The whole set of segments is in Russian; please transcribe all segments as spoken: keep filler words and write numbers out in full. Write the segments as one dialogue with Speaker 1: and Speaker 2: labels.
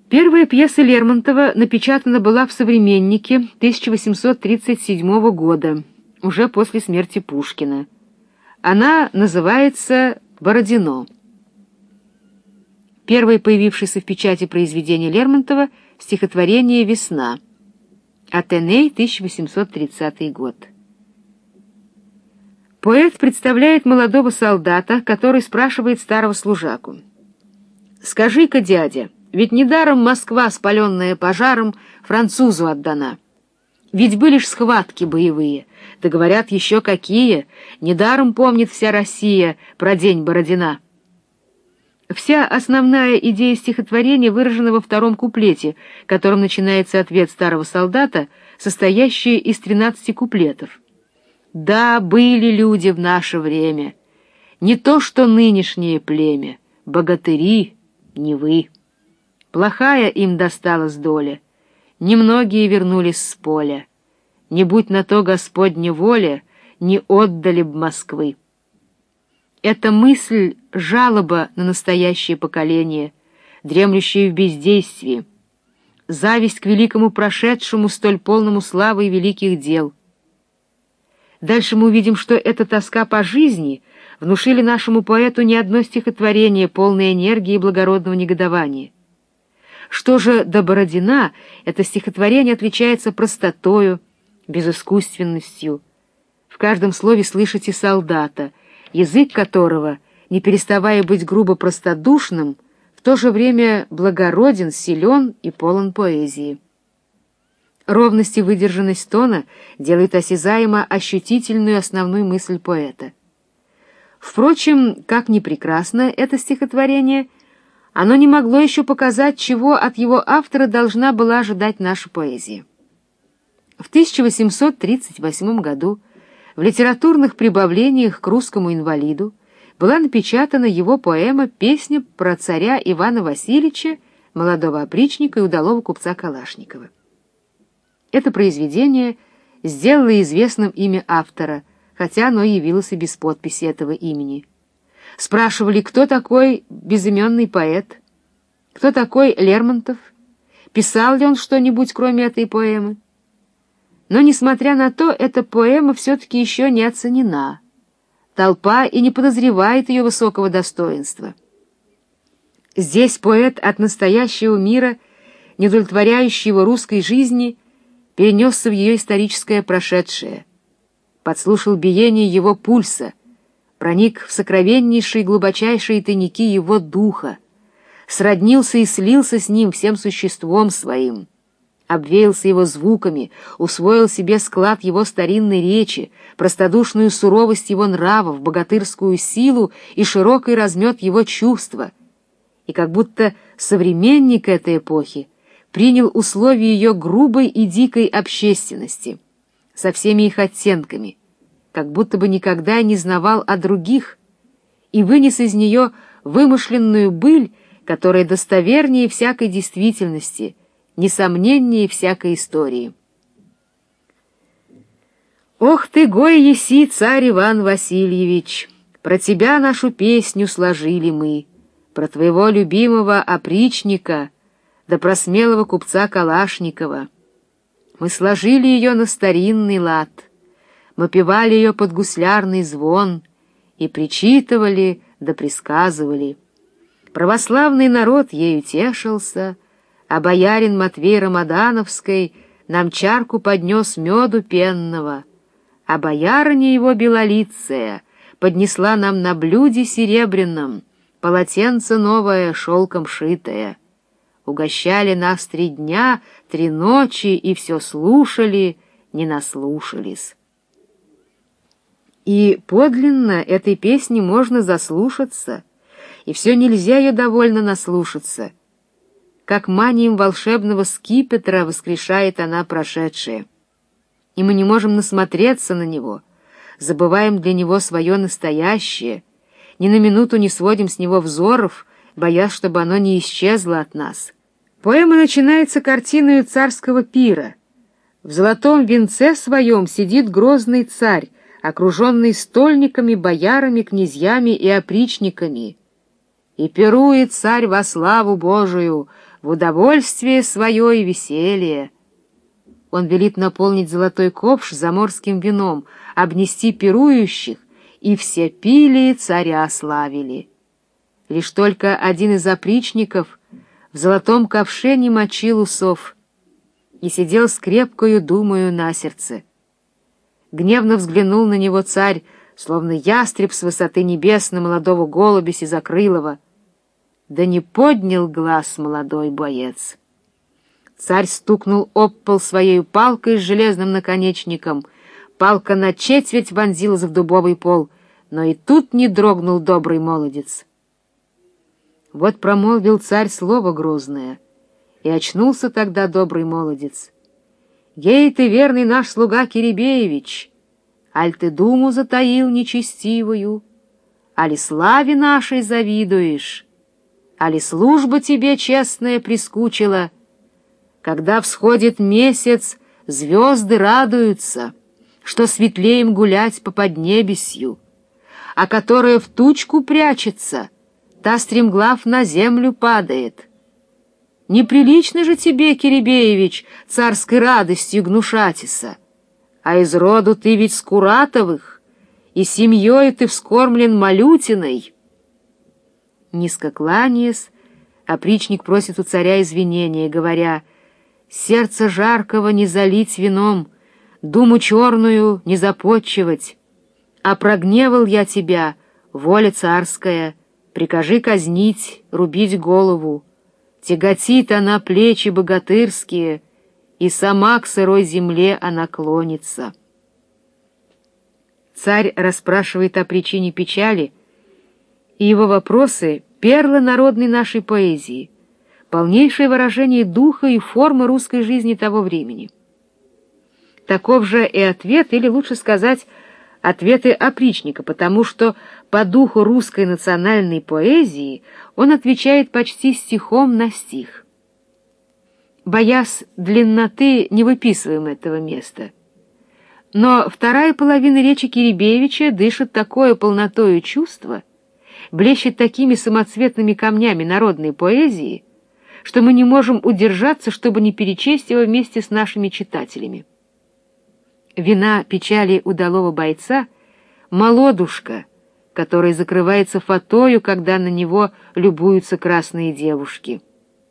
Speaker 1: Первая пьеса Лермонтова напечатана была в «Современнике» тысяча восемьсот тридцать седьмого года, уже после смерти Пушкина. Она называется «Бородино». Первое появившееся в печати произведение Лермонтова — стихотворение «Весна». Атеней, тысяча восемьсот тридцатый год. Поэт представляет молодого солдата, который спрашивает старого служаку: «Скажи-ка, дядя, ведь недаром Москва, спаленная пожаром, французу отдана. Ведь были ж схватки боевые, да говорят еще какие, недаром помнит вся Россия про день Бородина». Вся основная идея стихотворения выражена во втором куплете, которым начинается ответ старого солдата, состоящий из тринадцати куплетов. «Да, были люди в наше время, не то что нынешнее племя, богатыри, не вы. Плохая им досталась доля, немногие вернулись с поля. Не будь на то Господня воля, не отдали б Москвы». Эта мысль — жалоба на настоящее поколение, дремлющее в бездействии, зависть к великому прошедшему, столь полному славы и великих дел. Дальше мы увидим, что эта тоска по жизни внушили нашему поэту не одно стихотворение, полное энергии и благородного негодования. Что же до Бородина, это стихотворение отличается простотою, безыскусственностью. В каждом слове слышите солдата, язык которого, не переставая быть грубо простодушным, в то же время благороден, силен и полон поэзии. Ровность и выдержанность тона делают осязаемо ощутительную основную мысль поэта. Впрочем, как ни прекрасно это стихотворение, оно не могло еще показать, чего от его автора должна была ожидать наша поэзия. В тысяча восемьсот тридцать восьмом году в литературных прибавлениях к «Русскому инвалиду» была напечатана его поэма «Песня про царя Ивана Васильевича, молодого опричника и удалого купца Калашникова». Это произведение сделало известным имя автора, хотя оно явилось и без подписи этого имени. Спрашивали, кто такой безыменный поэт, кто такой Лермонтов, писал ли он что-нибудь, кроме этой поэмы. Но, несмотря на то, эта поэма все-таки еще не оценена. Толпа и не подозревает ее высокого достоинства. Здесь поэт от настоящего мира, неудовлетворяющего русской жизни, перенесся в ее историческое прошедшее, подслушал биение его пульса, проник в сокровеннейшие глубочайшие тайники его духа, сроднился и слился с ним всем существом своим, обвеялся его звуками, усвоил себе склад его старинной речи, простодушную суровость его нравов, богатырскую силу и широкий размет его чувства, и как будто современник этой эпохи принял условия ее грубой и дикой общественности, со всеми их оттенками, как будто бы никогда не знавал о других, и вынес из нее вымышленную быль, которая достовернее всякой действительности, несомненнее всякой истории. «Ох ты, гой еси, царь Иван Васильевич! Про тебя нашу песню сложили мы, про твоего любимого опричника, да про смелого купца Калашникова. Мы сложили ее на старинный лад, мы певали ее под гуслярный звон и причитывали да присказывали. Православный народ ею тешился, а боярин Матвей Рамадановский нам чарку поднес меду пенного, а боярыня его белолицая поднесла нам на блюде серебряном полотенце новое шелком шитое. Угощали нас три дня, три ночи, и все слушали, не наслушались». И подлинно этой песни можно заслушаться, и все нельзя ее довольно наслушаться. Как манием волшебного скипетра воскрешает она прошедшее. И мы не можем насмотреться на него, забываем для него свое настоящее, ни на минуту не сводим с него взоров, боясь, чтобы оно не исчезло от нас. Поэма начинается картиной царского пира. В золотом венце своем сидит грозный царь, окруженный стольниками, боярами, князьями и опричниками. И пирует царь во славу Божию, в удовольствие свое и веселье. Он велит наполнить золотой ковш заморским вином, обнести пирующих, и все пили, царя славили. Лишь только один из опричников в золотом ковше не мочил усов и сидел с крепкою думою на сердце. Гневно взглянул на него царь, словно ястреб с высоты небес на молодого голубя сизокрылого. Да не поднял глаз молодой боец. Царь стукнул об пол своей палкой с железным наконечником. Палка на четверть вонзилась в дубовый пол, но и тут не дрогнул добрый молодец. Вот промолвил царь слово грозное, и очнулся тогда добрый молодец. «Ей ты, верный наш слуга Киребеевич, аль ты думу затаил нечестивую, али славе нашей завидуешь, али служба тебе честная прискучила? Когда всходит месяц, звезды радуются, что светлее им гулять по поднебесью, а которая в тучку прячется, та стремглав на землю падает. Неприлично же тебе, Киребеевич, царской радостью гнушатися, а из роду ты ведь Скуратовых, и семьей ты вскормлен Малютиной». Низко кланяясь, опричник просит у царя извинения, говоря: «Сердце жаркого не залить вином, думу черную не запотчевать. А прогневал я тебя, воля царская, прикажи казнить, рубить голову. Тяготит она плечи богатырские, и сама к сырой земле она клонится». Царь расспрашивает о причине печали, и его вопросы — перлы народной нашей поэзии, полнейшее выражение духа и формы русской жизни того времени. Таков же и ответ, или лучше сказать, ответы опричника, потому что по духу русской национальной поэзии он отвечает почти стихом на стих. Боясь длинноты, не выписываем этого места. Но вторая половина речи Киребеевича дышит такое полнотою чувства, блещет такими самоцветными камнями народной поэзии, что мы не можем удержаться, чтобы не перечесть его вместе с нашими читателями. Вина печали удалого бойца — молодушка, который закрывается фатою, когда на него любуются красные девушки.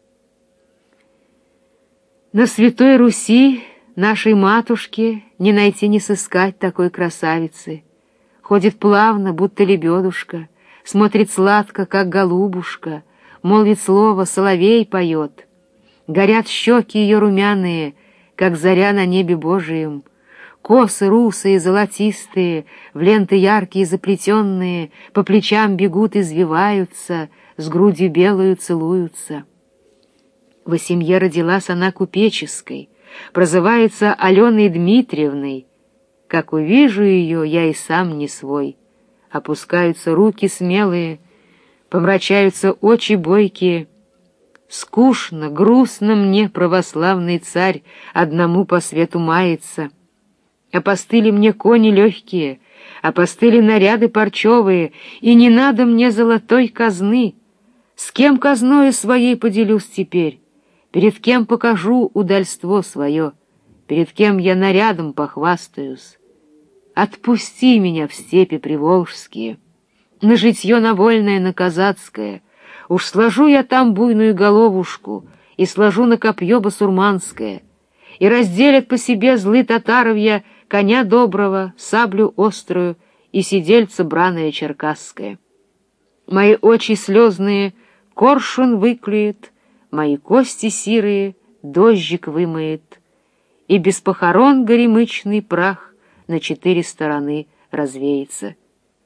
Speaker 1: На святой Руси, нашей матушке, не найти, не сыскать такой красавицы. Ходит плавно, будто лебедушка, смотрит сладко, как голубушка, молвит слово, соловей поет. Горят щеки ее румяные, как заря на небе Божием. Косы русые, золотистые, в ленты яркие заплетенные, по плечам бегут, извиваются, с грудью белую целуются. Во семье родилась она купеческой, прозывается Аленой Дмитриевной. Как увижу ее, я и сам не свой. Опускаются руки смелые, помрачаются очи бойкие. Скучно, грустно мне, православный царь, одному по свету мается. Опостыли мне кони легкие, опостыли наряды парчевые, и не надо мне золотой казны. С кем казною своей поделюсь теперь? Перед кем покажу удальство свое? Перед кем я нарядом похвастаюсь? Отпусти меня в степи приволжские, на житье на вольное, на казацкое. Уж сложу я там буйную головушку и сложу на копье басурманское, и разделят по себе злы татаровья коня доброго, саблю острую и сидельца браное черкасское. Мои очи слезные коршун выклюет, мои кости сирые дождик вымоет, и без похорон горемычный прах на четыре стороны развеется.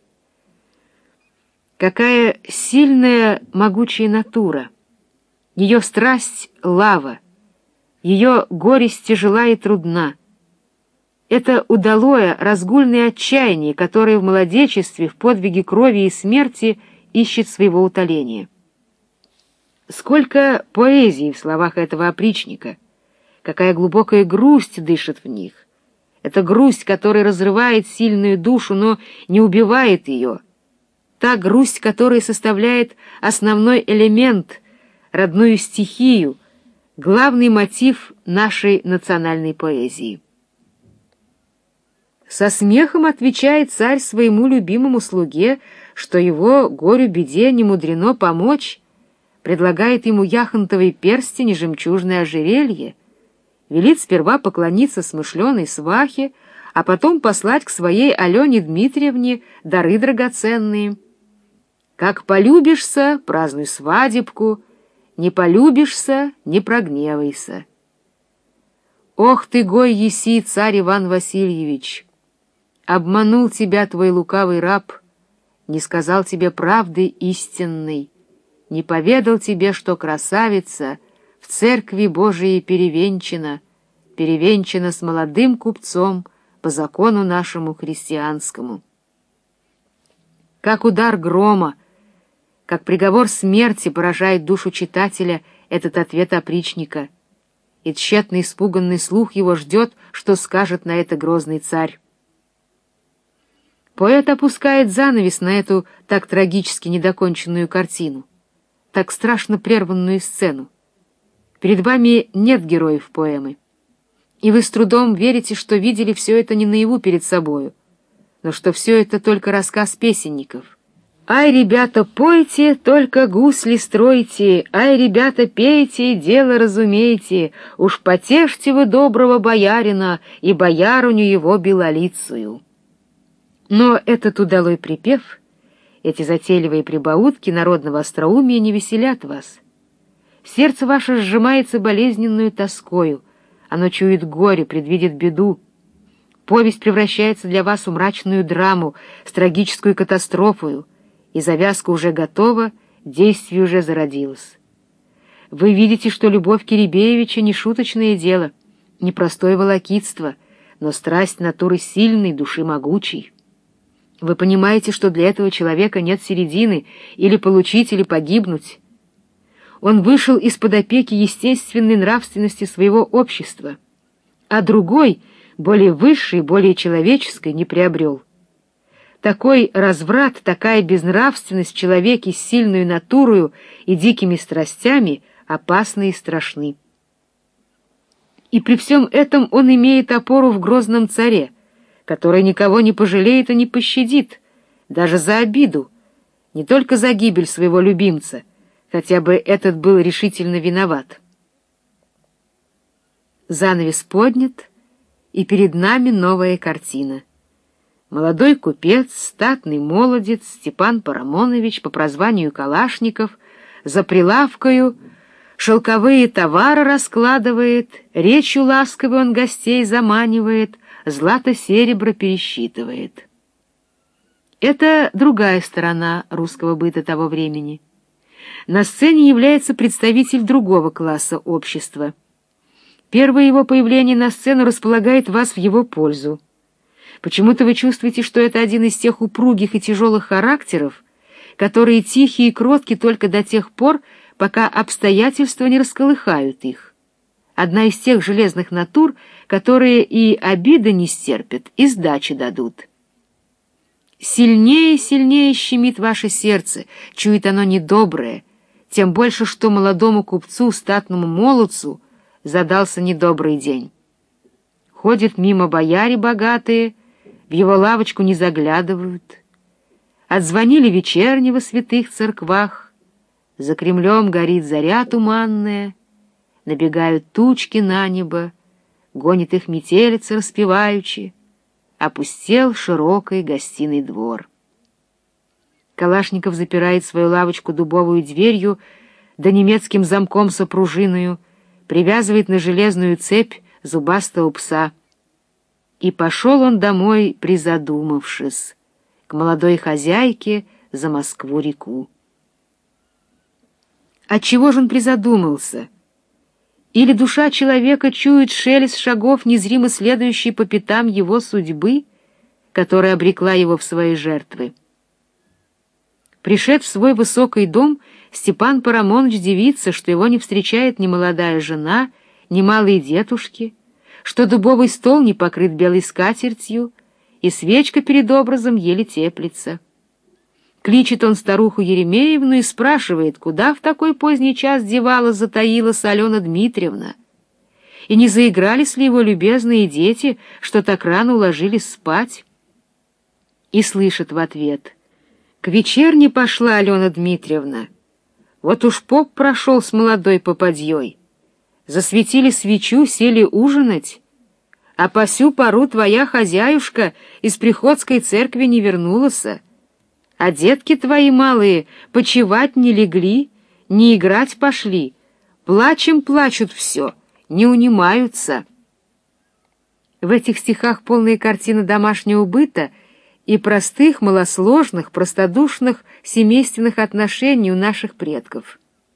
Speaker 1: Какая сильная, могучая натура! Ее страсть — лава, ее горесть тяжела и трудна. Это удалое, разгульное отчаяние, которое в молодечестве, в подвиге крови и смерти ищет своего утоления. Сколько поэзии в словах этого опричника! Какая глубокая грусть дышит в них! Это грусть, которая разрывает сильную душу, но не убивает ее. Та грусть, которая составляет основной элемент родную стихию, главный мотив нашей национальной поэзии. Со смехом отвечает царь своему любимому слуге, что его горю-беде не мудрено помочь, предлагает ему яхонтовый перстень и жемчужное ожерелье, велит сперва поклониться смышленой свахе, а потом послать к своей Алене Дмитриевне дары драгоценные. Как полюбишься, празднуй свадебку, не полюбишься, не прогневайся. Ох ты, гой еси, царь Иван Васильевич! Обманул тебя твой лукавый раб, не сказал тебе правды истинной, не поведал тебе, что красавица в церкви Божией перевенчана, перевенчана с молодым купцом по закону нашему христианскому. Как удар грома, как приговор смерти поражает душу читателя этот ответ опричника, и тщетно испуганный слух его ждет, что скажет на это грозный царь. Поэт опускает занавес на эту так трагически недоконченную картину, так страшно прерванную сцену. Перед вами нет героев поэмы, и вы с трудом верите, что видели все это не наяву перед собою, но что все это только рассказ песенников. «Ай, ребята, пойте, только гусли стройте, ай, ребята, пейте, дело разумейте, уж потешьте вы доброго боярина и боярыню его белолицую». Но этот удалой припев, эти затейливые прибаутки народного остроумия не веселят вас. Сердце ваше сжимается болезненную тоскою, оно чует горе, предвидит беду. Повесть превращается для вас в мрачную драму с трагической катастрофою, и завязка уже готова, действие уже зародилось. Вы видите, что любовь Киребеевича не шуточное дело, не простое волокитство, но страсть натуры сильной, души могучей. Вы понимаете, что для этого человека нет середины, или получить, или погибнуть. Он вышел из-под опеки естественной нравственности своего общества, а другой, более высшей, более человеческой, не приобрел. Такой разврат, такая безнравственность в человеке с сильной натурою и дикими страстями опасны и страшны. И при всем этом он имеет опору в грозном царе, который никого не пожалеет и не пощадит, даже за обиду, не только за гибель своего любимца, хотя бы этот был решительно виноват. Занавес поднят, и перед нами новая картина. Молодой купец, статный молодец Степан Парамонович по прозванию Калашников за прилавкою шелковые товары раскладывает, речью ласковой он гостей заманивает, злато-серебро пересчитывает. Это другая сторона русского быта того времени. На сцене является представитель другого класса общества. Первое его появление на сцену располагает вас в его пользу. Почему-то вы чувствуете, что это один из тех упругих и тяжелых характеров, которые тихие и кротки только до тех пор, пока обстоятельства не расколыхают их. Одна из тех железных натур, которые и обиды не стерпят, и сдачи дадут. Сильнее и сильнее щемит ваше сердце, чует оно недоброе, тем больше, что молодому купцу, статному молодцу, задался недобрый день. Ходят мимо бояре богатые, в его лавочку не заглядывают. Отзвонили вечернего в святых церквах, за Кремлем горит заря туманная, набегают тучки на небо, гонит их метелица распеваючи, опустел широкий гостиный двор. Калашников запирает свою лавочку дубовую дверью, да немецким замком сопружиною, привязывает на железную цепь зубастого пса. И пошел он домой, призадумавшись, к молодой хозяйке за Москву-реку. Отчего же он призадумался? Или душа человека чует шелест шагов, незримо следующей по пятам его судьбы, которая обрекла его в свои жертвы? Пришед в свой высокий дом, Степан Парамонович дивится, что его не встречает ни молодая жена, ни малые детушки, что дубовый стол не покрыт белой скатертью, и свечка перед образом еле теплится. Кличет он старуху Еремеевну и спрашивает, куда в такой поздний час девала, затаилась Алена Дмитриевна, и не заигрались ли его любезные дети, что так рано уложились спать. И слышит в ответ: «К вечерне пошла Алена Дмитриевна. Вот уж поп прошел с молодой попадьей. Засветили свечу, сели ужинать, а по сю пору твоя хозяюшка из приходской церкви не вернулась, а детки твои малые почевать не легли, не играть пошли, плачем плачут все, не унимаются». В этих стихах полные картины домашнего быта и простых, малосложных, простодушных семейственных отношений у наших предков.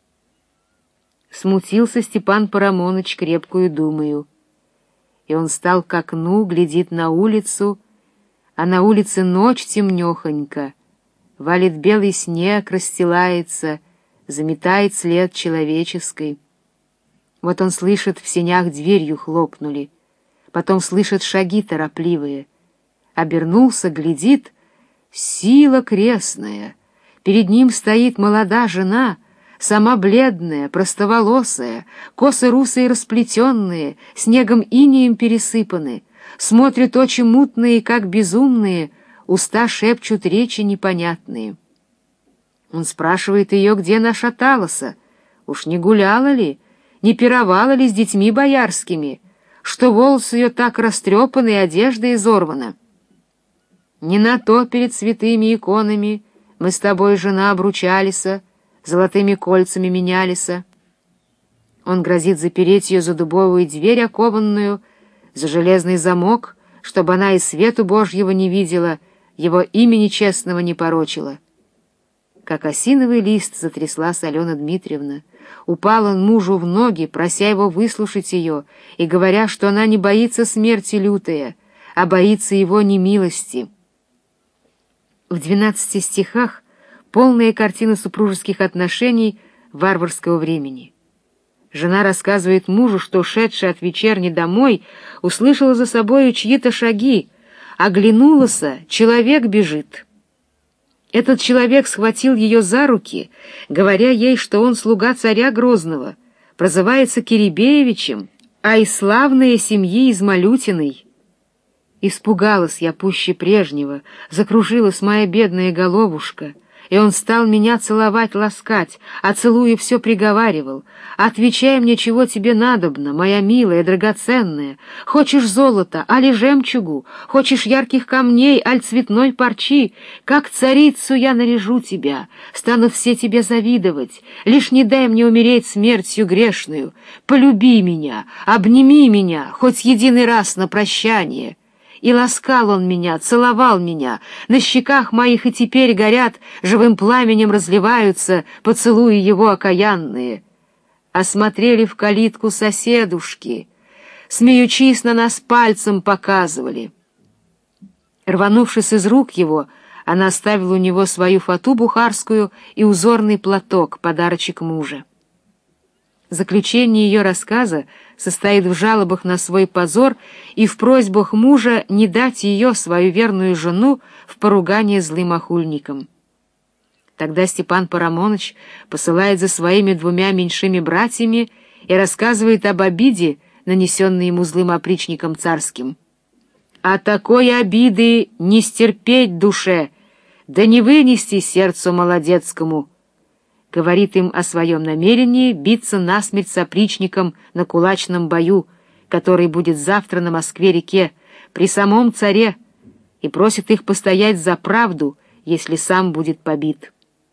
Speaker 1: Смутился Степан Парамоныч крепкую думаю, и он стал к окну, глядит на улицу, а на улице ночь темнехонька, валит белый снег, расстилается, заметает след человеческий. Вот он слышит, в сенях дверью хлопнули, потом слышит шаги торопливые. Обернулся, глядит, сила крестная. Перед ним стоит молода жена, сама бледная, простоволосая, косы русые расплетенные, снегом инеем пересыпаны, смотрят очи мутные, как безумные, уста шепчут речи непонятные. Он спрашивает ее, где наша Талоса, уж не гуляла ли, не пировала ли с детьми боярскими, что волосы ее так растрепаны и одежда изорвана. Не на то перед святыми иконами мы с тобой, жена, обручалися, золотыми кольцами менялися. Он грозит запереть ее за дубовую дверь окованную, за железный замок, чтобы она и свету Божьего не видела, его имени честного не порочила. Как осиновый лист затряслась Алена Дмитриевна. Упал он мужу в ноги, прося его выслушать ее, и говоря, что она не боится смерти лютая, а боится его немилости. В двенадцати стихах полная картина супружеских отношений варварского времени. Жена рассказывает мужу, что, шедшая от вечерни домой, услышала за собою чьи-то шаги, оглянулась, человек бежит. Этот человек схватил ее за руки, говоря ей, что он слуга царя Грозного, прозывается Киребеевичем, а из славной семьи из Малютиной. Испугалась я пуще прежнего, закружилась моя бедная головушка, и он стал меня целовать, ласкать, а целуя все приговаривал: «Отвечай мне, чего тебе надобно, моя милая, драгоценная. Хочешь золота, али жемчугу? Хочешь ярких камней, аль цветной парчи? Как царицу я наряжу тебя, станут все тебе завидовать. Лишь не дай мне умереть смертью грешную. Полюби меня, обними меня, хоть единый раз на прощание». И ласкал он меня, целовал меня, на щеках моих и теперь горят, живым пламенем разливаются поцелуи его окаянные. Осмотрели в калитку соседушки, смеючись на нас пальцем показывали. Рванувшись из рук его, она оставила у него свою фату бухарскую и узорный платок, подарочек мужа. Заключение ее рассказа состоит в жалобах на свой позор и в просьбах мужа не дать ее, свою верную жену, в поругание злым охульникам. Тогда Степан Парамоныч посылает за своими двумя меньшими братьями и рассказывает об обиде, нанесенной ему злым опричником царским. «А такой обиды не стерпеть душе, да не вынести сердцу молодецкому», говорит им о своем намерении биться насмерть с опричником на кулачном бою, который будет завтра на Москве-реке, при самом царе, и просит их постоять за правду, если сам будет побит.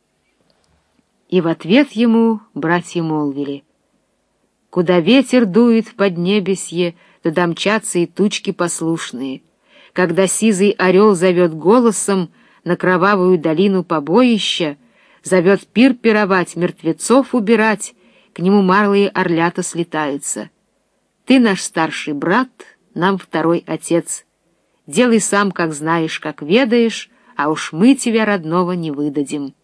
Speaker 1: И в ответ ему братья молвили: «Куда ветер дует в поднебесье, туда мчатся и тучки послушные. Когда сизый орел зовет голосом на кровавую долину побоища, зовет пир пировать, мертвецов убирать, к нему марлые орлята слетаются. Ты наш старший брат, нам второй отец. Делай сам, как знаешь, как ведаешь, а уж мы тебя родного не выдадим».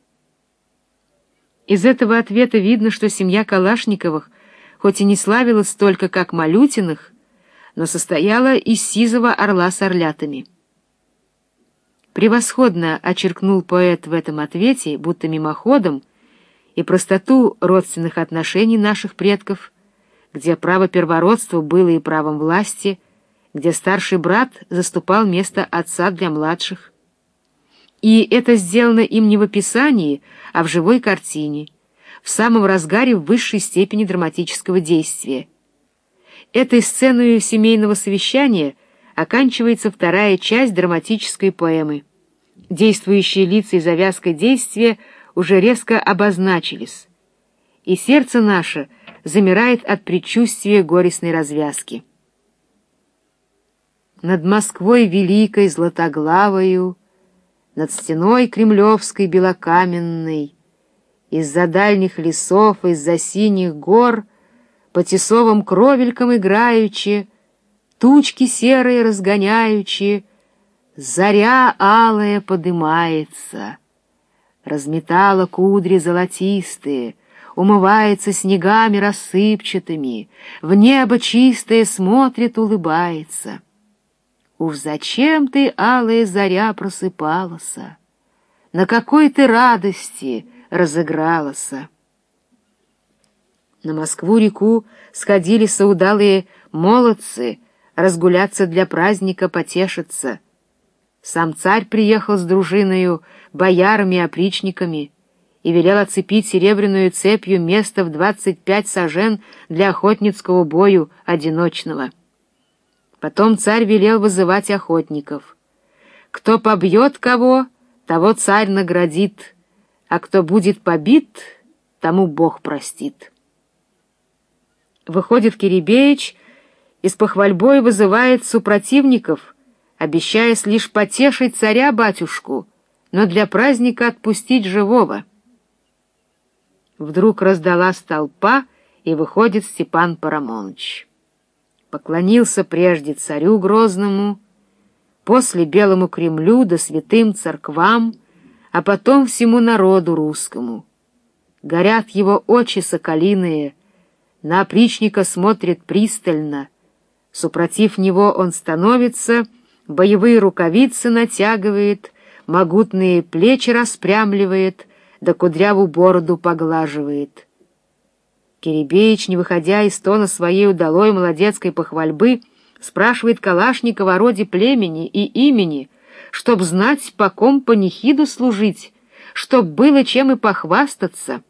Speaker 1: Из этого ответа видно, что семья Калашниковых хоть и не славилась столько, как Малютиных, но состояла из сизого орла с орлятами. Превосходно очеркнул поэт в этом ответе, будто мимоходом, и простоту родственных отношений наших предков, где право первородства было и правом власти, где старший брат заступал место отца для младших. И это сделано им не в описании, а в живой картине, в самом разгаре высшей степени драматического действия. Этой сценой семейного совещания оканчивается вторая часть драматической поэмы. Действующие лица и завязка действия уже резко обозначились, и сердце наше замирает от предчувствия горестной развязки. Над Москвой великой златоглавою, над стеной кремлевской белокаменной, из-за дальних лесов, из-за синих гор, по тесовым кровелькам играючи, тучки серые разгоняючи, заря алая подымается, разметала кудри золотистые, умывается снегами рассыпчатыми, в небо чистое смотрит, улыбается. Уж зачем ты, алая заря, просыпалася? На какой ты радости разыгралася? На Москву-реку сходились удалые молодцы разгуляться для праздника, потешиться. Сам царь приехал с дружиною, боярами и опричниками и велел оцепить серебряную цепью место в двадцать пять сажен для охотницкого бою одиночного. Потом царь велел вызывать охотников. Кто побьет кого, того царь наградит, а кто будет побит, тому Бог простит. Выходит Киребеич и с похвальбой вызывает супротивников, обещаясь лишь потешить царя-батюшку, но для праздника отпустить живого. Вдруг раздалась толпа, и выходит Степан Парамоныч. Поклонился прежде царю грозному, после Белому Кремлю да святым церквам, а потом всему народу русскому. Горят его очи соколиные, на опричника смотрит пристально, супротив него он становится, боевые рукавицы натягивает, могутные плечи распрямливает, да кудрявую бороду поглаживает. Киребеич, не выходя из тона своей удалой молодецкой похвальбы, спрашивает Калашникова о роде племени и имени, чтоб знать, по ком панихиду служить, чтоб было чем и похвастаться.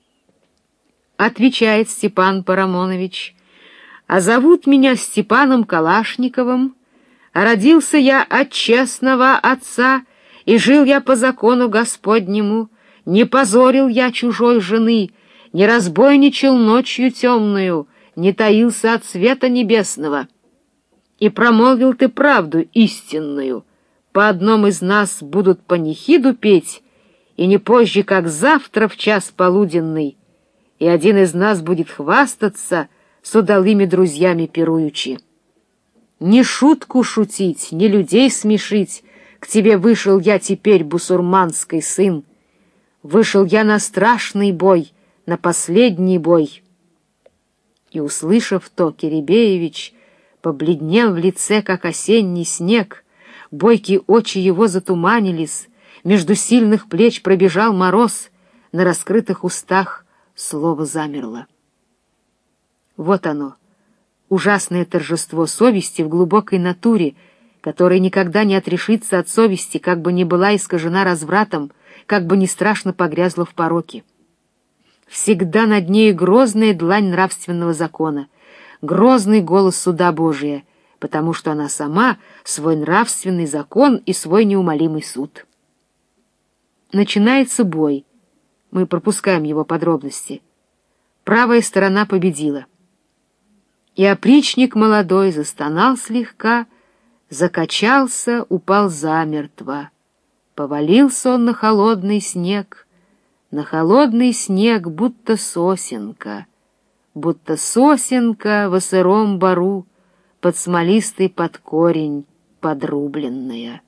Speaker 1: Отвечает Степан Парамонович: «А зовут меня Степаном Калашниковым, а родился я от честного отца, и жил я по закону Господнему, не позорил я чужой жены, не разбойничал ночью темную, не таился от света небесного. И промолвил ты правду истинную, по одном из нас будут панихиду петь, и не позже, как завтра в час полуденный, и один из нас будет хвастаться с удалыми друзьями пируючи. Не шутку шутить, не людей смешить, к тебе вышел я теперь, бусурманский сын. Вышел я на страшный бой, на последний бой». И, услышав то, Киребеевич побледнел в лице, как осенний снег, бойкие очи его затуманились, между сильных плеч пробежал мороз, на раскрытых устах слово замерло. Вот оно, ужасное торжество совести в глубокой натуре, которая никогда не отрешится от совести, как бы ни была искажена развратом, как бы ни страшно погрязла в пороке. Всегда над ней грозная длань нравственного закона, грозный голос суда Божия, потому что она сама свой нравственный закон и свой неумолимый суд. Начинается бой. Мы пропускаем его подробности. Правая сторона победила. И опричник молодой застонал слегка, закачался, упал замертво. Повалился он на холодный снег, на холодный снег, будто сосенка, будто сосенка во сыром бору, под смолистый под корень подрубленная.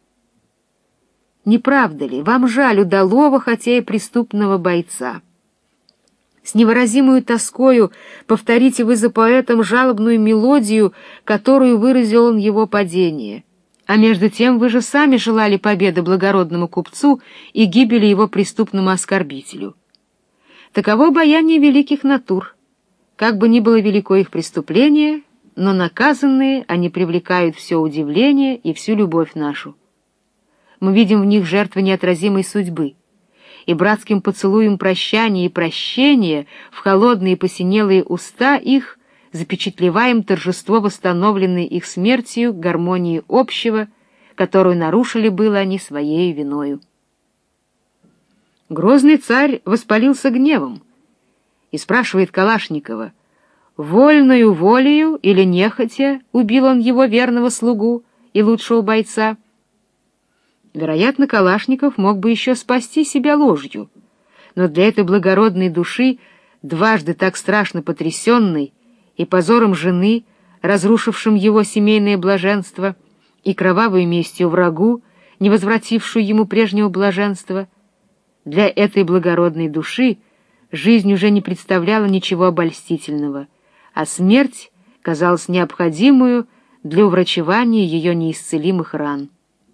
Speaker 1: Не правда ли, вам жаль удалого, хотя и преступного бойца? С невыразимою тоскою повторите вы за поэтом жалобную мелодию, которую выразил он его падение. А между тем вы же сами желали победы благородному купцу и гибели его преступному оскорбителю. Таково обаяние великих натур. Как бы ни было велико их преступление, но наказанные они привлекают все удивление и всю любовь нашу. Мы видим в них жертвы неотразимой судьбы, и братским поцелуем прощания и прощения в холодные посинелые уста их запечатлеваем торжество восстановленной их смертью гармонии общего, которую нарушили было они своей виною. Грозный царь воспалился гневом и спрашивает Калашникова, вольною волею или нехотя убил он его верного слугу и лучшего бойца. Вероятно, Калашников мог бы еще спасти себя ложью, но для этой благородной души, дважды так страшно потрясенной, и позором жены, разрушившим его семейное блаженство, и кровавой местью врагу, не возвратившую ему прежнего блаженства, для этой благородной души жизнь уже не представляла ничего обольстительного, а смерть казалась необходимую для уврачевания ее неисцелимых ран.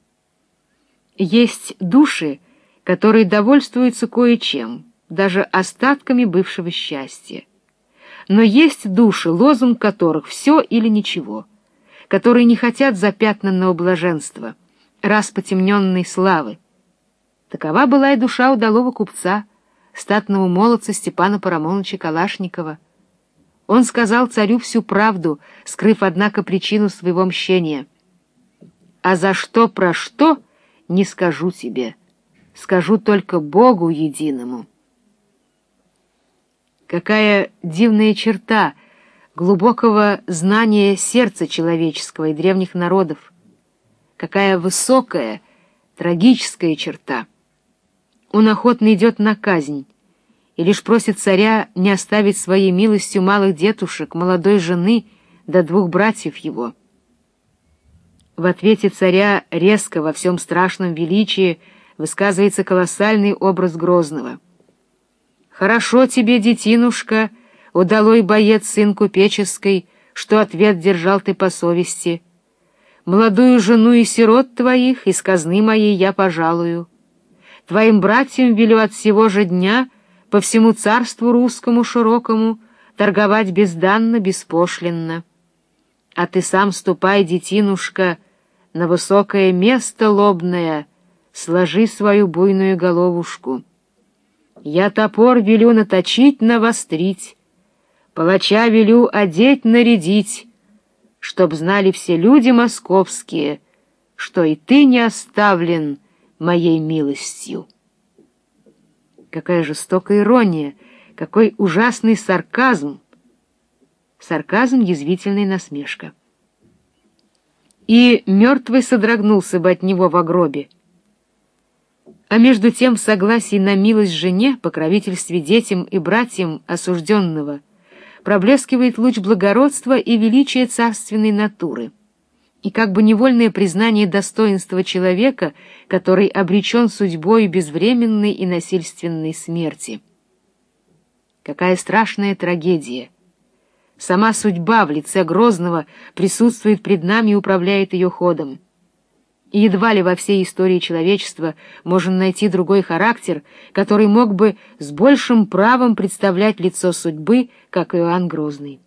Speaker 1: Есть души, которые довольствуются кое-чем, даже остатками бывшего счастья. Но есть души, лозунг которых «все или ничего», которые не хотят запятнанного блаженства, раз потемненной славы. Такова была и душа удалого купца, статного молодца Степана Парамоновича Калашникова. Он сказал царю всю правду, скрыв, однако, причину своего мщения. «А за что, про что, не скажу тебе, скажу только Богу единому». Какая дивная черта глубокого знания сердца человеческого и древних народов! Какая высокая, трагическая черта! Он охотно идет на казнь и лишь просит царя не оставить своей милостью малых детушек, молодой жены да двух братьев его. В ответе царя резко во всем страшном величии высказывается колоссальный образ Грозного. «Хорошо тебе, детинушка, удалой боец сын купеческой, что ответ держал ты по совести. Молодую жену и сирот твоих из казны моей я пожалую. Твоим братьям велю от сего же дня по всему царству русскому широкому торговать безданно, беспошлинно. А ты сам ступай, детинушка, на высокое место лобное, сложи свою буйную головушку. Я топор велю наточить, навострить, палача велю одеть, нарядить, чтоб знали все люди московские, что и ты не оставлен моей милостью». Какая жестокая ирония, какой ужасный сарказм! Сарказм — язвительная насмешка. И мертвый содрогнулся бы от него в гробе. А между тем в согласии на милость жене, покровительстве детям и братьям осужденного, проблескивает луч благородства и величия царственной натуры, и как бы невольное признание достоинства человека, который обречен судьбой безвременной и насильственной смерти. Какая страшная трагедия! Сама судьба в лице Грозного присутствует пред нами и управляет ее ходом. И едва ли во всей истории человечества можно найти другой характер, который мог бы с большим правом представлять лицо судьбы, как Иоанн Грозный.